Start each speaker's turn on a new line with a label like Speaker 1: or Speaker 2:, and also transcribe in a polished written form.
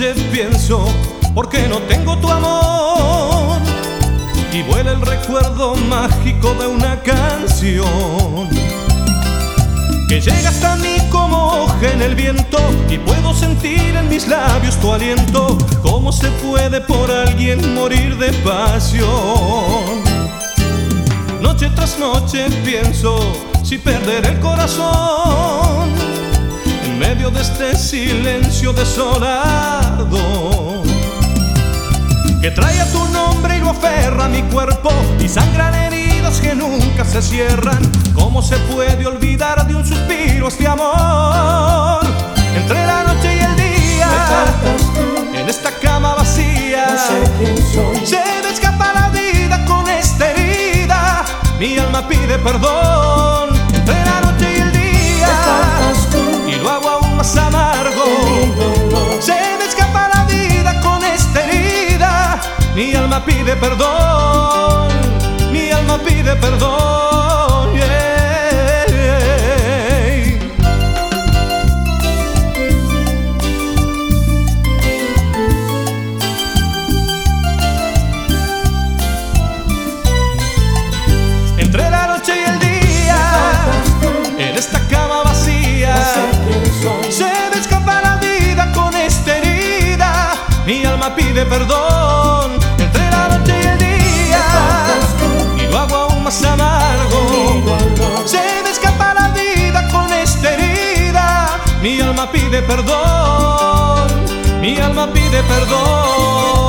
Speaker 1: noche pienso, ¿por qué no tengo tu amor? Y vuela el recuerdo mágico de una canción que llega hasta mí como hoja en el viento, y puedo sentir en mis labios tu aliento. ¿Cómo se puede por alguien morir de pasión? Noche tras noche pienso si perder el corazón en medio de este silencio desolado que trae a tu nombre y lo aferra a mi cuerpo, y sangran heridas que nunca se cierran. ¿Cómo se puede olvidar de un suspiro este amor? Entre la noche y el día, en esta cama vacía,
Speaker 2: no sé quién soy.
Speaker 1: se me escapa la vida con esta herida. Mi alma pide perdón. Entre la noche y el día, y lo hago aún más amargo. Se me escapa la vida con esta herida. Mi alma pide perdón. Mi alma pide perdón. Yeah, yeah. Entre la noche y el día, en esta cama vacía, se me escapa la vida con esta herida. Mi alma pide perdón. Entre la noche y el día, y lo hago aún más amargo. Se me escapa la vida con esta herida. Mi alma pide perdón. Mi alma pide perdón.